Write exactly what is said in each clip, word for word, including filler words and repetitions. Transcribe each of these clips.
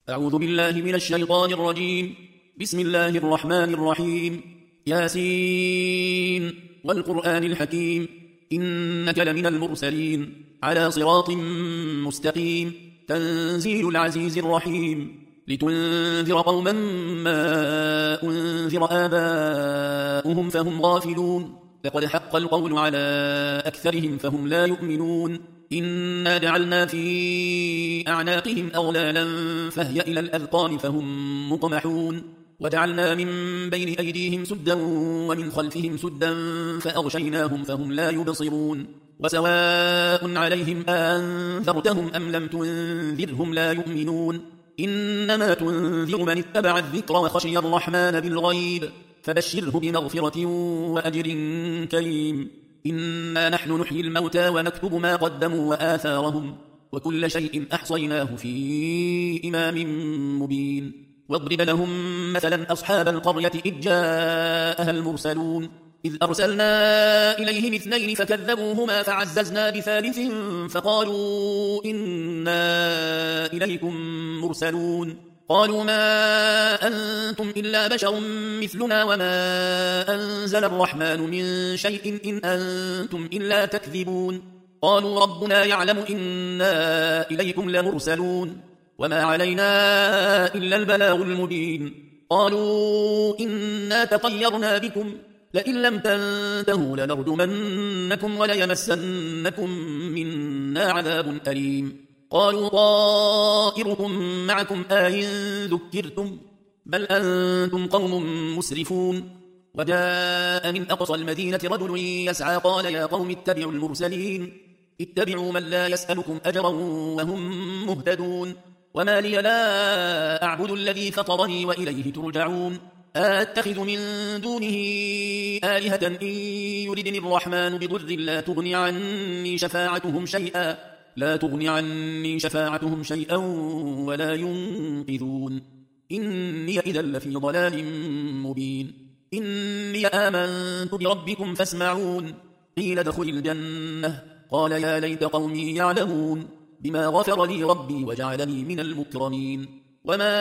أعوذ بالله من الشيطان الرجيم. بسم الله الرحمن الرحيم. ياسين والقرآن الحكيم إنك لمن المرسلين على صراط مستقيم تنزيل العزيز الرحيم لتنذر قوما ما أنذر آباؤهم فهم غافلون لقد حق القول على أكثرهم فهم لا يؤمنون إنا جعلنا في أعناقهم أغلالا فهي إلى الأذقان فهم مطمحون وجعلنا من بين أيديهم سدا ومن خلفهم سدا فأغشيناهم فهم لا يبصرون وسواء عليهم أنذرتهم أم لم تنذرهم لا يؤمنون إنما تنذر من اتبع الذكر وخشي الرحمن بالغيب فبشره بمغفرة وأجر كريم. إنا نحن نحيي الموتى ونكتب ما قدموا وآثارهم وكل شيء أحصيناه في إمام مبين. واضرب لهم مثلا أصحاب القرية إذ جاءها المرسلون إذ أرسلنا إليهم اثنين فكذبوهما فعززنا بثالث فقالوا إنا إليكم مرسلون قالوا ما أنتم إلا بشر مثلنا وما أنزل الرحمن من شيء إن أنتم إلا تكذبون قالوا ربنا يعلم إنا إليكم لمرسلون وما علينا إلا البلاغ المبين قالوا إنا تطيرنا بكم لئن لم تنتهوا لنرجمنكم وليمسنكم منا عذاب أليم قالوا طائركم معكم آئن ذكرتم بل أنتم قوم مسرفون وجاء من أقصى المدينة رجل يسعى قال يا قوم اتبعوا المرسلين اتبعوا من لا يسألكم أجرا وهم مهتدون وما لي لا أعبد الذي فطرني وإليه ترجعون أتخذ من دونه آلهة إن يردني الرحمن بضر لا تغني عني شفاعتهم شيئا لا تغني عني شفاعتهم شيئا ولا ينقذون إني إذا لفي ضلال مبين إني آمنت بربكم فاسمعون قيل ادخل الجنة قال يا ليت قومي يعلمون بما غفر لي ربي وجعلني من المكرمين وما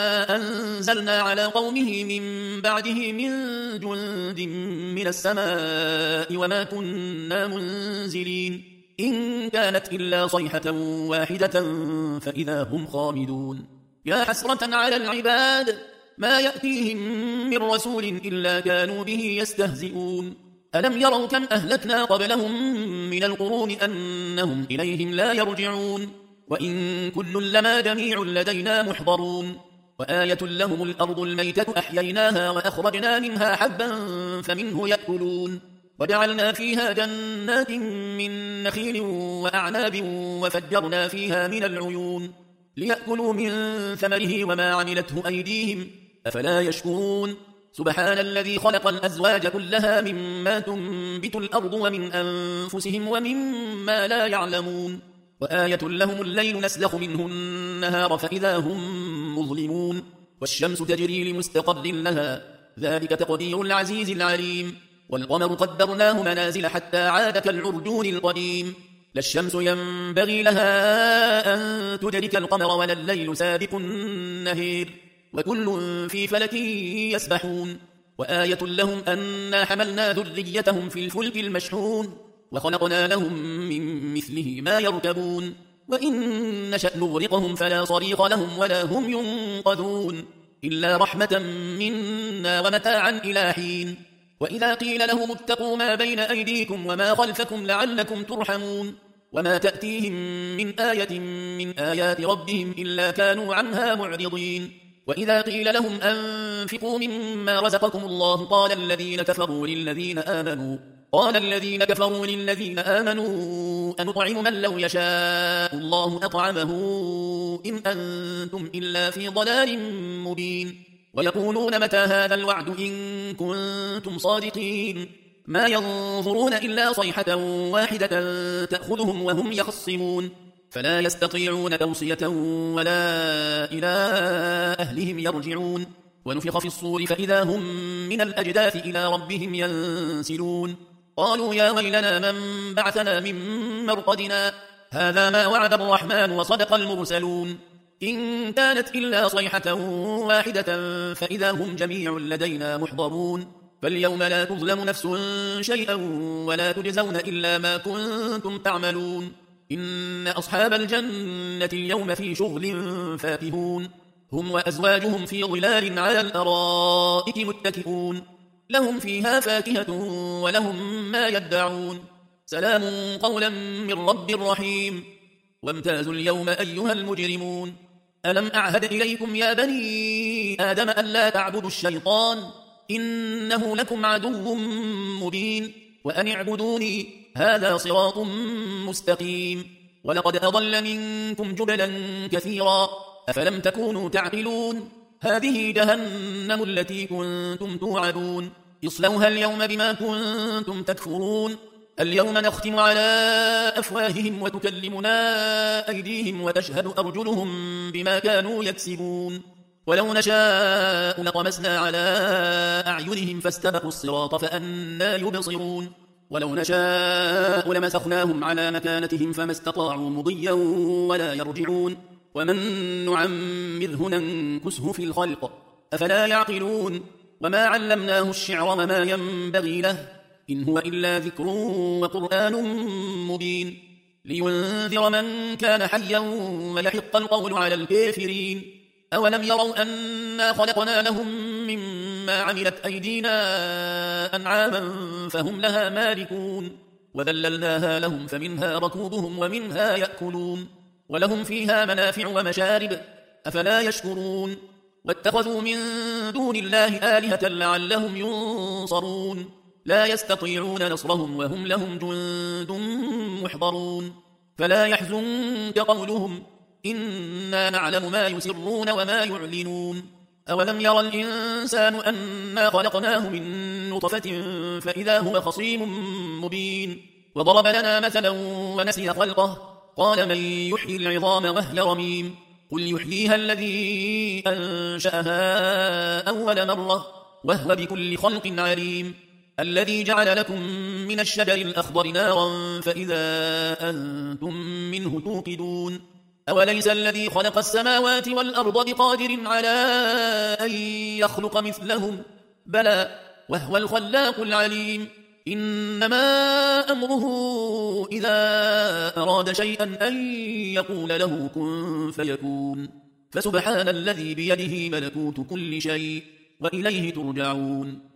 أنزلنا على قومه من بعده من جند من السماء وما كنا منزلين إن كانت إلا صيحة واحدة فإذا هم خامدون يا حسرة على العباد ما يأتيهم من رسول إلا كانوا به يستهزئون ألم يروا كم أهلكنا قبلهم من القرون أنهم إليهم لا يرجعون وإن كل لما جميع لدينا محضرون وآية لهم الأرض الميتة أحييناها وأخرجنا منها حبا فمنه يأكلون وجعلنا فيها جنات من نخيل وأعناب وفجرنا فيها من العيون ليأكلوا من ثمره وما عملته أيديهم أفلا يشكرون سبحان الذي خلق الأزواج كلها مما تنبت الأرض ومن أنفسهم ومما لا يعلمون وآية لهم الليل نسلخ منه النهار فإذا هم مظلمون والشمس تجري لمستقر لها ذلك تقدير العزيز العليم والقمر قدرناه منازل حتى عاد كالعرجون القديم لا الشمس ينبغي لها أن تدرك القمر ولا الليل سابق النهير وكل في فلك يسبحون وآية لهم أنا حملنا ذريتهم في الفلك المشحون وخلقنا لهم من مثله ما يركبون وإن نشأ نغرقهم فلا صريخ لهم ولا هم ينقذون إلا رحمة منا ومتاعا إلى حين وإذا قيل لهم اتقوا ما بين أيديكم وما خلفكم لعلكم ترحمون وما تأتيهم من آية من آيات ربهم إلا كانوا عنها معرضين وإذا قيل لهم أنفقوا مما رزقكم الله قال الذين كفروا للذين آمنوا قال الذين كفروا للذين آمنوا أنطعم من لو يشاء الله أطعمه إن أنتم إلا في ضلال مبين ويقولون متى هذا الوعد إن كنتم صادقين ما ينظرون إلا صيحة واحدة تأخذهم وهم يخصمون فلا يستطيعون توصية ولا إلى أهلهم يرجعون ونفخ في الصور فإذا هم من الأجداث إلى ربهم ينسلون قالوا يا ويلنا من بعثنا من مرقدنا هذا ما وعد الرحمن وصدق المرسلون إن كانت إلا صيحة واحدة فإذا هم جميع لدينا محضرون فاليوم لا تظلم نفس شيئا ولا تجزون إلا ما كنتم تعملون إن أصحاب الجنة اليوم في شغل فاكهون هم وأزواجهم في ظلال على الأرائك متكئون لهم فيها فاكهة ولهم ما يدعون سلام قولا من رب رحيم وامتازوا اليوم أيها المجرمون ألم أعهد إليكم يا بني آدم ألا تعبدوا الشيطان إنه لكم عدو مبين وأن اعبدوني هذا صراط مستقيم ولقد أضل منكم جبلا كثيرا أفلم تكونوا تعقلون هذه جهنم التي كنتم توعدون اصلوها اليوم بما كنتم تكفرون اليوم نختم على أفواههم وتكلمنا أيديهم وتشهد أرجلهم بما كانوا يكسبون ولو نشاء لطمسنا على أعينهم فاستبقوا الصراط فأنى يبصرون ولو نشاء لمسخناهم على مكانتهم فما استطاعوا مضيا ولا يرجعون ومن نعمره ننكسه في الخلق أفلا يعقلون وما علمناه الشعر وما ينبغي له إن هو إلا ذكر وقرآن مبين لينذر من كان حيا ويحق القول على الكافرين أولم يروا أنا خلقنا لهم مما عملت أيدينا أنعاما فهم لها مالكون وذللناها لهم فمنها ركوبهم ومنها يأكلون ولهم فيها منافع ومشارب أفلا يشكرون واتخذوا من دون الله آلهة لعلهم ينصرون لا يستطيعون نصرهم وهم لهم جند محضرون فلا يحزنك قولهم إنا نعلم ما يسرون وما يعلنون أولم يرى الإنسان أنا خلقناه من نطفة فإذا هو خصيم مبين وضرب لنا مثلا ونسي خلقه قال من يحيي العظام وهي رميم قل يحييها الذي أنشأها أول مرة وهو بكل خلق عليم الذي جعل لكم من الشجر الأخضر نارا فإذا أنتم منه توقدون أوليس الذي خلق السماوات والأرض بقادر على أن يخلق مثلهم بلى وهو الخلاق العليم إنما أمره إذا أراد شيئا أن يقول له كن فيكون فسبحان الذي بيده ملكوت كل شيء وإليه ترجعون